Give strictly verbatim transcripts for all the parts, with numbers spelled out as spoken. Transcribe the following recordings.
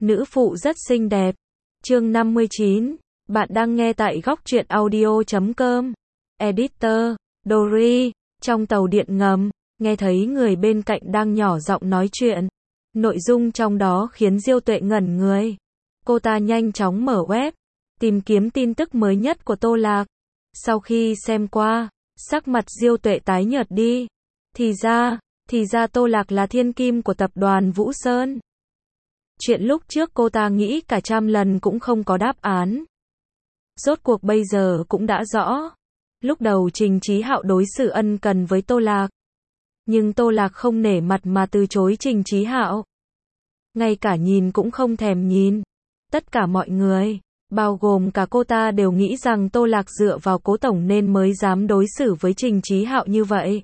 Nữ phụ rất xinh đẹp. Chương năm mươi chín. Bạn đang nghe tại góc truyện audio chấm com. Editor, Dory. Trong tàu điện ngầm, nghe thấy người bên cạnh đang nhỏ giọng nói chuyện. Nội dung trong đó khiến Diêu Tuệ ngẩn người. Cô ta nhanh chóng mở web, tìm kiếm tin tức mới nhất của Tô Lạc. Sau khi xem qua, sắc mặt Diêu Tuệ tái nhợt đi. Thì ra, thì ra Tô Lạc là thiên kim của tập đoàn Vũ Sơn. Chuyện lúc trước cô ta nghĩ cả trăm lần cũng không có đáp án. Rốt cuộc bây giờ cũng đã rõ. Lúc đầu Trình Chí Hạo đối xử ân cần với Tô Lạc. Nhưng Tô Lạc không nể mặt mà từ chối Trình Chí Hạo. Ngay cả nhìn cũng không thèm nhìn. Tất cả mọi người, bao gồm cả cô ta đều nghĩ rằng Tô Lạc dựa vào Cố tổng nên mới dám đối xử với Trình Chí Hạo như vậy.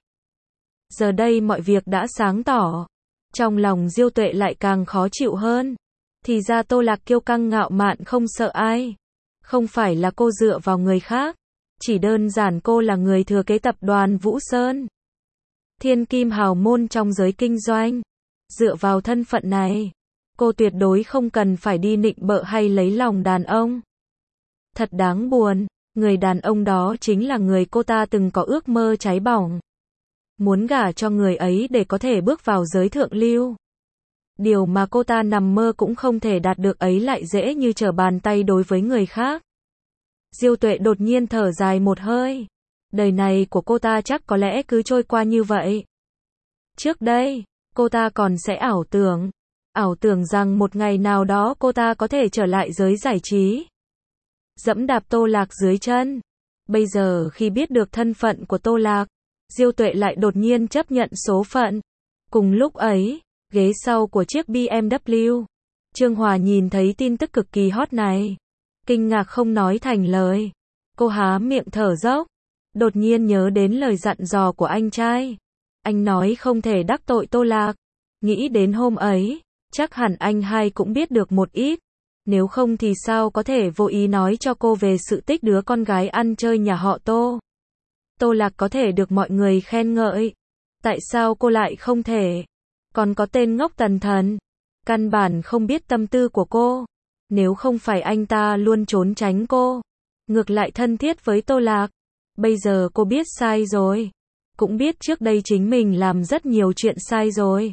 Giờ đây mọi việc đã sáng tỏ. Trong lòng Diêu Tuệ lại càng khó chịu hơn. Thì ra Tô Lạc kiêu căng ngạo mạn không sợ ai. Không phải là cô dựa vào người khác. Chỉ đơn giản cô là người thừa kế tập đoàn Vũ Sơn. Thiên kim hào môn trong giới kinh doanh. Dựa vào thân phận này, cô tuyệt đối không cần phải đi nịnh bợ hay lấy lòng đàn ông. Thật đáng buồn, người đàn ông đó chính là người cô ta từng có ước mơ cháy bỏng. Muốn gả cho người ấy để có thể bước vào giới thượng lưu. Điều mà cô ta nằm mơ cũng không thể đạt được ấy lại dễ như trở bàn tay đối với người khác. Diêu Tuệ đột nhiên thở dài một hơi. Đời này của cô ta chắc có lẽ cứ trôi qua như vậy. Trước đây, cô ta còn sẽ ảo tưởng. Ảo tưởng rằng một ngày nào đó cô ta có thể trở lại giới giải trí. Dẫm đạp Tô Lạc dưới chân. Bây giờ khi biết được thân phận của Tô Lạc, Diêu Tuệ lại đột nhiên chấp nhận số phận. Cùng lúc ấy, ghế sau của chiếc bê em vê, Trương Hòa nhìn thấy tin tức cực kỳ hot này. Kinh ngạc không nói thành lời. Cô há miệng thở dốc. Đột nhiên nhớ đến lời dặn dò của anh trai. Anh nói không thể đắc tội Tô Lạc. Nghĩ đến hôm ấy, chắc hẳn anh hai cũng biết được một ít. Nếu không thì sao có thể vô ý nói cho cô về sự tích đứa con gái ăn chơi nhà họ Tô. Tô Lạc có thể được mọi người khen ngợi. Tại sao cô lại không thể? Còn có tên ngốc Tần Thần. Căn bản không biết tâm tư của cô. Nếu không phải anh ta luôn trốn tránh cô. Ngược lại thân thiết với Tô Lạc. Bây giờ cô biết sai rồi. Cũng biết trước đây chính mình làm rất nhiều chuyện sai rồi.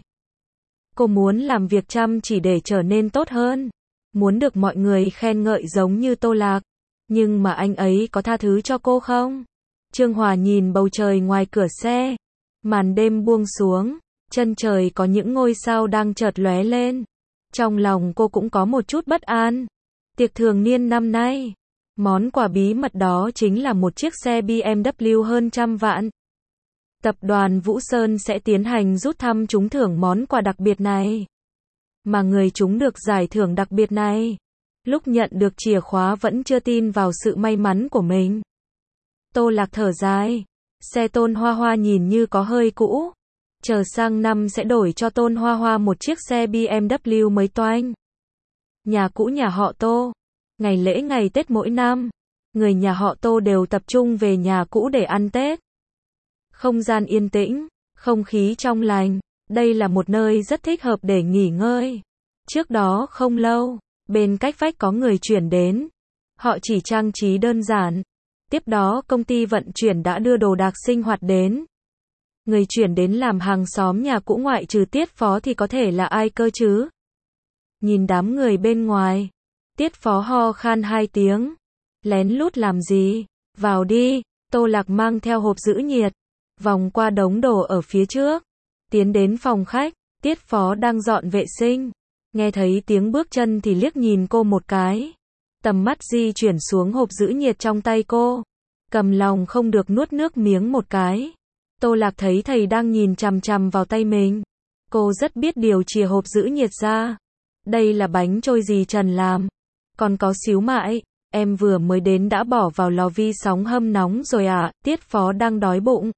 Cô muốn làm việc chăm chỉ để trở nên tốt hơn. Muốn được mọi người khen ngợi giống như Tô Lạc. Nhưng mà anh ấy có tha thứ cho cô không? Trương Hòa nhìn bầu trời ngoài cửa xe. Màn đêm buông xuống. Chân trời có những ngôi sao đang chợt lóe lên. Trong lòng cô cũng có một chút bất an. Tiệc thường niên năm nay. Món quà bí mật đó chính là một chiếc xe bê em vê hơn trăm vạn. Tập đoàn Vũ Sơn sẽ tiến hành rút thăm trúng thưởng món quà đặc biệt này. Mà người trúng được giải thưởng đặc biệt này, lúc nhận được chìa khóa vẫn chưa tin vào sự may mắn của mình. Tô Lạc thở dài. Xe Tôn Hoa Hoa nhìn như có hơi cũ. Chờ sang năm sẽ đổi cho Tôn Hoa Hoa một chiếc xe bê em vê mới toanh. Nhà cũ nhà họ Tô. Ngày lễ ngày Tết mỗi năm, người nhà họ Tô đều tập trung về nhà cũ để ăn Tết. Không gian yên tĩnh, không khí trong lành. Đây là một nơi rất thích hợp để nghỉ ngơi. Trước đó không lâu, bên cách vách có người chuyển đến. Họ chỉ trang trí đơn giản. Tiếp đó công ty vận chuyển đã đưa đồ đạc sinh hoạt đến. Người chuyển đến làm hàng xóm nhà cũ ngoại trừ Tiết Phó thì có thể là ai cơ chứ? Nhìn đám người bên ngoài. Tiết Phó ho khan hai tiếng. Lén lút làm gì? Vào đi. Tô Lạc mang theo hộp giữ nhiệt. Vòng qua đống đồ ở phía trước. Tiến đến phòng khách. Tiết Phó đang dọn vệ sinh. Nghe thấy tiếng bước chân thì liếc nhìn cô một cái. Tầm mắt di chuyển xuống hộp giữ nhiệt trong tay cô. Cầm lòng không được nuốt nước miếng một cái. Tô Lạc thấy thầy đang nhìn chằm chằm vào tay mình. Cô rất biết điều chìa hộp giữ nhiệt ra. Đây là bánh trôi dì Trần làm. Còn có xíu mại. Em vừa mới đến đã bỏ vào lò vi sóng hâm nóng rồi à? Tiết Phó đang đói bụng.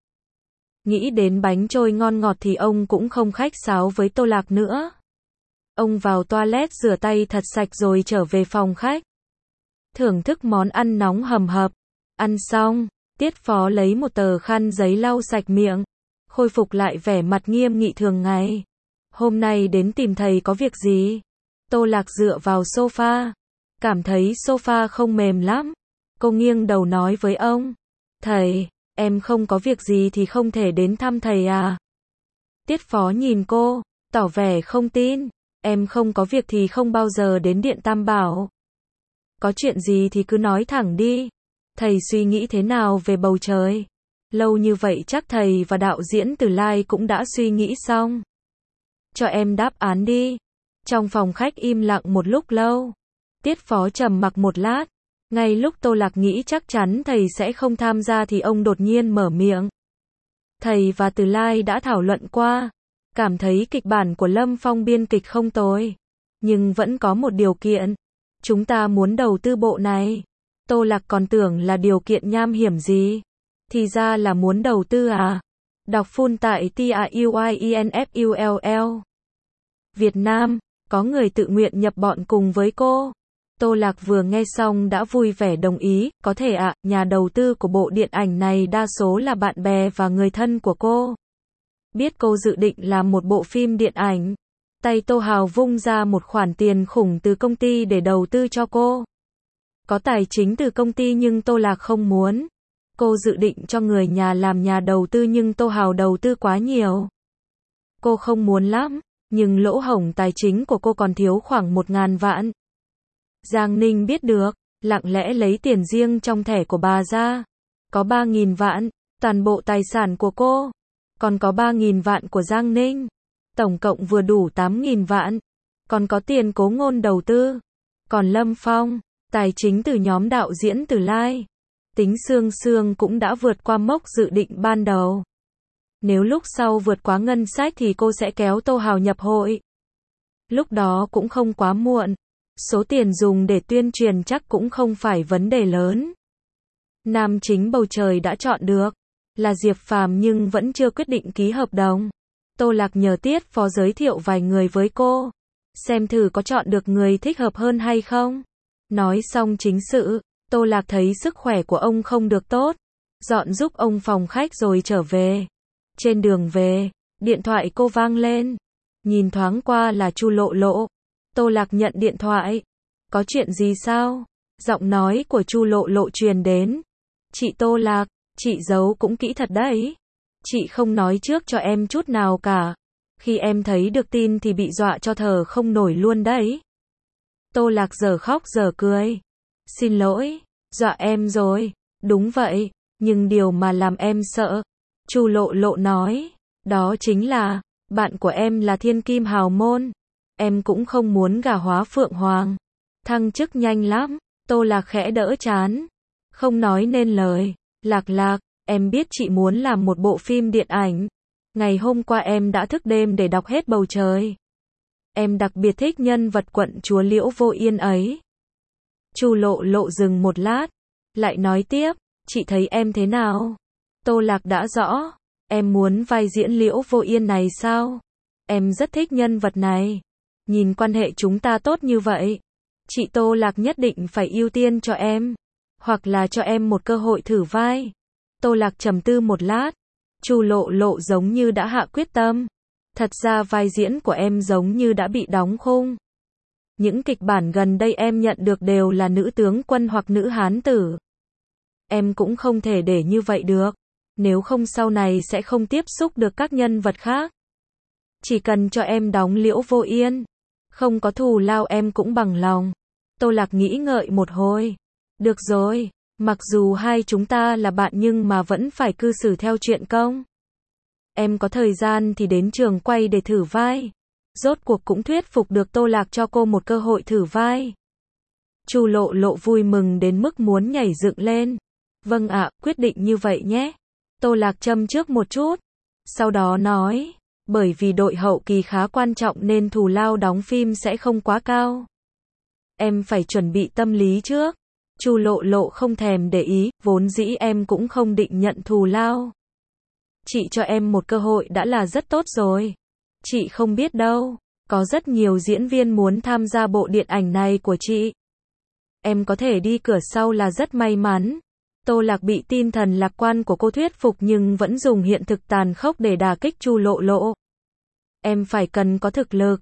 Nghĩ đến bánh trôi ngon ngọt thì ông cũng không khách sáo với Tô Lạc nữa. Ông vào toilet rửa tay thật sạch rồi trở về phòng khách. Thưởng thức món ăn nóng hầm hập. Ăn xong, Tiết Phó lấy một tờ khăn giấy lau sạch miệng. Khôi phục lại vẻ mặt nghiêm nghị thường ngày. Hôm nay đến tìm thầy có việc gì? Tô Lạc dựa vào sofa, cảm thấy sofa không mềm lắm. Cô nghiêng đầu nói với ông, thầy, em không có việc gì thì không thể đến thăm thầy à? Tiết Phó nhìn cô, tỏ vẻ không tin, em không có việc thì không bao giờ đến Điện Tam Bảo. Có chuyện gì thì cứ nói thẳng đi. Thầy suy nghĩ thế nào về bầu trời? Lâu như vậy chắc thầy và đạo diễn Từ Lai cũng đã suy nghĩ xong. Cho em đáp án đi. Trong phòng khách im lặng một lúc lâu. Tiết Phó trầm mặc một lát. Ngay lúc Tô Lạc nghĩ chắc chắn thầy sẽ không tham gia thì ông đột nhiên mở miệng. Thầy và Từ Lai đã thảo luận qua. Cảm thấy kịch bản của Lâm Phong biên kịch không tồi. Nhưng vẫn có một điều kiện. Chúng ta muốn đầu tư bộ này. Tô Lạc còn tưởng là điều kiện nham hiểm gì. Thì ra là muốn đầu tư à. Đọc full tại T A U I E N F U L L. Việt Nam, có người tự nguyện nhập bọn cùng với cô. Tô Lạc vừa nghe xong đã vui vẻ đồng ý, có thể ạ, à, nhà đầu tư của bộ điện ảnh này đa số là bạn bè và người thân của cô. Biết cô dự định làm một bộ phim điện ảnh. Tay Tô Hào vung ra một khoản tiền khủng từ công ty để đầu tư cho cô. Có tài chính từ công ty nhưng Tô Lạc không muốn. Cô dự định cho người nhà làm nhà đầu tư nhưng Tô Hào đầu tư quá nhiều. Cô không muốn lắm, nhưng lỗ hổng tài chính của cô còn thiếu khoảng một ngàn vạn. Giang Ninh biết được, lặng lẽ lấy tiền riêng trong thẻ của bà ra. Có ba nghìn vạn, toàn bộ tài sản của cô. Còn có ba nghìn vạn của Giang Ninh. Tổng cộng vừa đủ tám nghìn vạn. Còn có tiền Cố Ngôn đầu tư. Còn Lâm Phong, tài chính từ nhóm đạo diễn Từ Lai. Tính xương xương cũng đã vượt qua mốc dự định ban đầu. Nếu lúc sau vượt quá ngân sách thì cô sẽ kéo Tô Hào nhập hội. Lúc đó cũng không quá muộn. Số tiền dùng để tuyên truyền chắc cũng không phải vấn đề lớn. Nam chính bầu trời đã chọn được. Là Diệp Phàm nhưng vẫn chưa quyết định ký hợp đồng. Tô Lạc nhờ Tiết Phó giới thiệu vài người với cô. Xem thử có chọn được người thích hợp hơn hay không. Nói xong chính sự, Tô Lạc thấy sức khỏe của ông không được tốt. Dọn giúp ông phòng khách rồi trở về. Trên đường về, điện thoại cô vang lên. Nhìn thoáng qua là Chu Lộ Lộ. Tô Lạc nhận điện thoại. Có chuyện gì sao? Giọng nói của Chu Lộ Lộ truyền đến. Chị Tô Lạc, chị giấu cũng kỹ thật đấy. Chị không nói trước cho em chút nào cả. Khi em thấy được tin thì bị dọa cho thở không nổi luôn đấy. Tô Lạc giờ khóc giờ cười. Xin lỗi, dọa em rồi. Đúng vậy, nhưng điều mà làm em sợ. Chu Lộ Lộ nói. Đó chính là, bạn của em là thiên kim hào môn. Em cũng không muốn gả hóa phượng hoàng. Thăng chức nhanh lắm. Tô Lạc khẽ đỡ chán. Không nói nên lời. Lạc Lạc, em biết chị muốn làm một bộ phim điện ảnh. Ngày hôm qua em đã thức đêm để đọc hết Bầu Trời. Em đặc biệt thích nhân vật quận chúa Liễu Vô Yên ấy. Chu Lộ Lộ dừng một lát. Lại nói tiếp, chị thấy em thế nào? Tô Lạc đã rõ. Em muốn vai diễn Liễu Vô Yên này sao? Em rất thích nhân vật này. Nhìn quan hệ chúng ta tốt như vậy. Chị Tô Lạc nhất định phải ưu tiên cho em. Hoặc là cho em một cơ hội thử vai. Tô Lạc trầm tư một lát. Chu Lộ Lộ giống như đã hạ quyết tâm. Thật ra vai diễn của em giống như đã bị đóng khung. Những kịch bản gần đây em nhận được đều là nữ tướng quân hoặc nữ hán tử. Em cũng không thể để như vậy được. Nếu không sau này sẽ không tiếp xúc được các nhân vật khác. Chỉ cần cho em đóng Liễu Vô Yên. Không có thù lao em cũng bằng lòng. Tô Lạc nghĩ ngợi một hồi. Được rồi, mặc dù hai chúng ta là bạn nhưng mà vẫn phải cư xử theo chuyện công. Em có thời gian thì đến trường quay để thử vai. Rốt cuộc cũng thuyết phục được Tô Lạc cho cô một cơ hội thử vai. Chu Lộ Lộ vui mừng đến mức muốn nhảy dựng lên. Vâng ạ, quyết định như vậy nhé. Tô Lạc châm trước một chút. Sau đó nói, bởi vì đội hậu kỳ khá quan trọng nên thù lao đóng phim sẽ không quá cao. Em phải chuẩn bị tâm lý trước. Chu Lộ Lộ không thèm để ý, vốn dĩ em cũng không định nhận thù lao. Chị cho em một cơ hội đã là rất tốt rồi. Chị không biết đâu, có rất nhiều diễn viên muốn tham gia bộ điện ảnh này của chị. Em có thể đi cửa sau là rất may mắn. Tô Lạc bị tinh thần lạc quan của cô thuyết phục nhưng vẫn dùng hiện thực tàn khốc để đả kích Chu Lộ Lộ. Em phải cần có thực lực.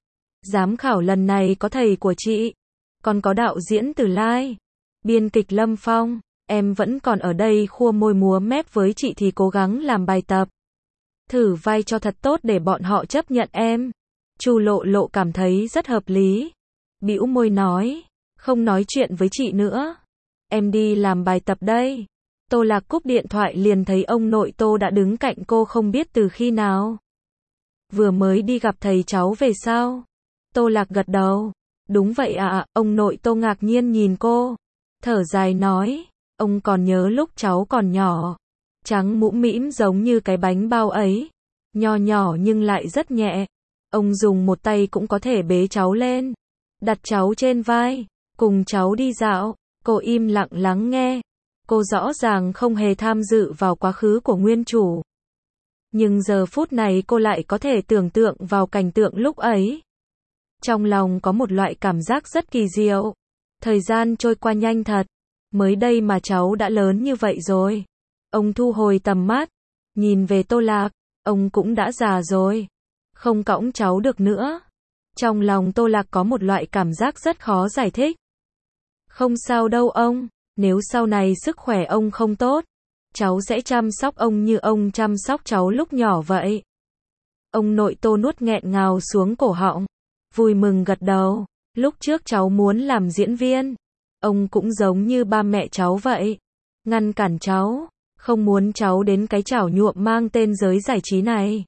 Giám khảo lần này có thầy của chị, còn có đạo diễn Từ Lai, biên kịch Lâm Phong, em vẫn còn ở đây khua môi múa mép với chị thì cố gắng làm bài tập. Thử vai cho thật tốt để bọn họ chấp nhận em. Chu Lộ Lộ cảm thấy rất hợp lý. Bĩu môi nói, không nói chuyện với chị nữa. Em đi làm bài tập đây. Tô Lạc cúp điện thoại liền thấy ông nội Tô đã đứng cạnh cô không biết từ khi nào. Vừa mới đi gặp thầy cháu về sao? Tô Lạc gật đầu. Đúng vậy ạ, à, ông nội Tô ngạc nhiên nhìn cô. Thở dài nói, ông còn nhớ lúc cháu còn nhỏ. Trắng mũm mĩm giống như cái bánh bao ấy. Nho nhỏ nhưng lại rất nhẹ. Ông dùng một tay cũng có thể bế cháu lên. Đặt cháu trên vai. Cùng cháu đi dạo. Cô im lặng lắng nghe. Cô rõ ràng không hề tham dự vào quá khứ của nguyên chủ. Nhưng giờ phút này cô lại có thể tưởng tượng vào cảnh tượng lúc ấy. Trong lòng có một loại cảm giác rất kỳ diệu. Thời gian trôi qua nhanh thật. Mới đây mà cháu đã lớn như vậy rồi. Ông thu hồi tầm mắt. Nhìn về Tô Lạc. Ông cũng đã già rồi. Không cõng cháu được nữa. Trong lòng Tô Lạc có một loại cảm giác rất khó giải thích. Không sao đâu ông. Nếu sau này sức khỏe ông không tốt, cháu sẽ chăm sóc ông như ông chăm sóc cháu lúc nhỏ vậy. Ông nội Tô nuốt nghẹn ngào xuống cổ họng. Vui mừng gật đầu. Lúc trước cháu muốn làm diễn viên. Ông cũng giống như ba mẹ cháu vậy. Ngăn cản cháu. Không muốn cháu đến cái chảo nhuộm mang tên giới giải trí này.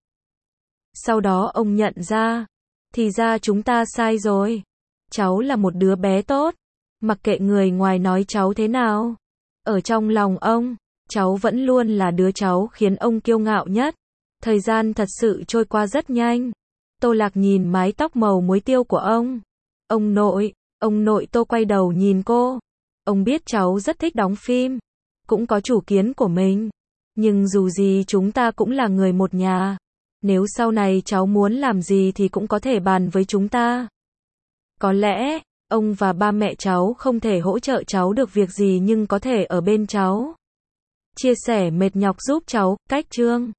Sau đó ông nhận ra. Thì ra chúng ta sai rồi. Cháu là một đứa bé tốt. Mặc kệ người ngoài nói cháu thế nào. Ở trong lòng ông, cháu vẫn luôn là đứa cháu khiến ông kiêu ngạo nhất. Thời gian thật sự trôi qua rất nhanh. Tô Lạc nhìn mái tóc màu muối tiêu của ông. Ông nội, ông nội Tô quay đầu nhìn cô. Ông biết cháu rất thích đóng phim. Cũng có chủ kiến của mình. Nhưng dù gì chúng ta cũng là người một nhà. Nếu sau này cháu muốn làm gì thì cũng có thể bàn với chúng ta. Có lẽ, ông và ba mẹ cháu không thể hỗ trợ cháu được việc gì nhưng có thể ở bên cháu. Chia sẻ mệt nhọc giúp cháu, cách chương.